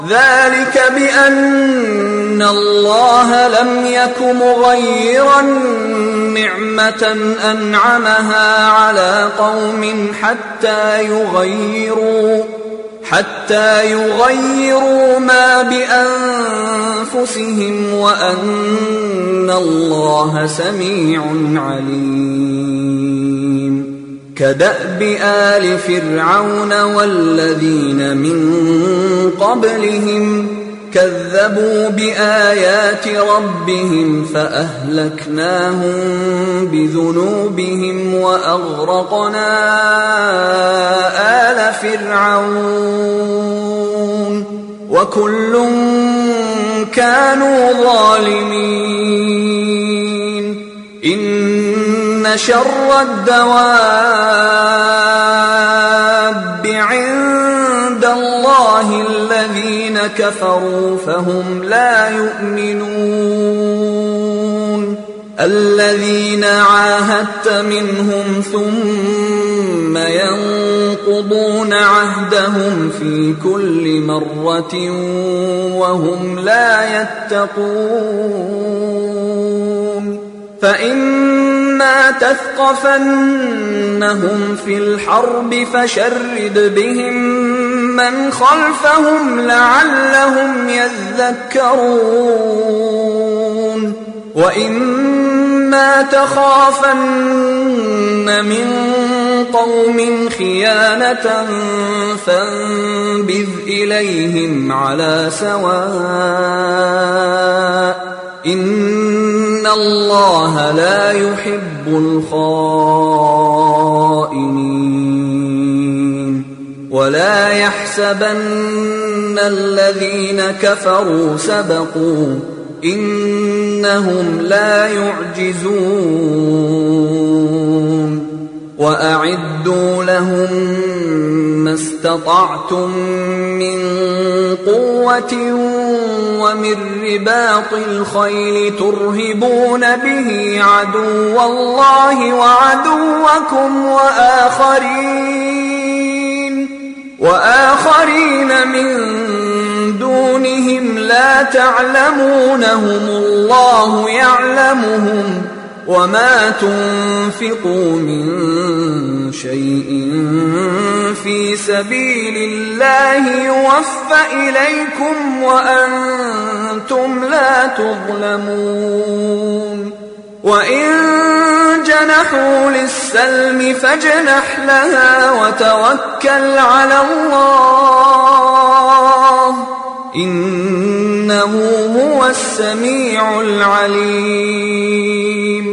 ذلك بأن الله لم يك مغيرا نعمة أنعمها على قوم حتى يغيروا ما بأنفسهم وأن الله سميع عليم. كدأب آل فرعون والذين من قبلهم كذبوا بآيات ربهم فأهلكناهم بذنوبهم وأغرقنا آل فرعون وكل كانوا ظالمين. إن شر الدواب عند الله الذين كفروا فهم لا يؤمنون. الذين عاهدت منهم ثم ينقضون عهدهم في كل مرة وهم لا يتقون. فإما تثقفنهم في الحرب فشرد بهم من خلفهم لعلهم يذكرون. وإما تخافن من قوم خيانة فانبذ إليهم على سواء إن الله لا يحب الخائنين. ولا يحسبن الذين كفروا سبقوا إنهم لا يعجزون. وأعدوا لهم ما استطعتم من قوة ومن رباط الخيل ترهبون به عدو الله وعدوكم وآخرين من دونهم لا تعلمونهم الله يعلمهم. وما تنفقوا من شيء في سبيل الله يوفى إليكم وأنتم لا تظلمون. وإن جنحوا للسلم فاجنح لها وتوكل على الله إنه هو السميع العليم.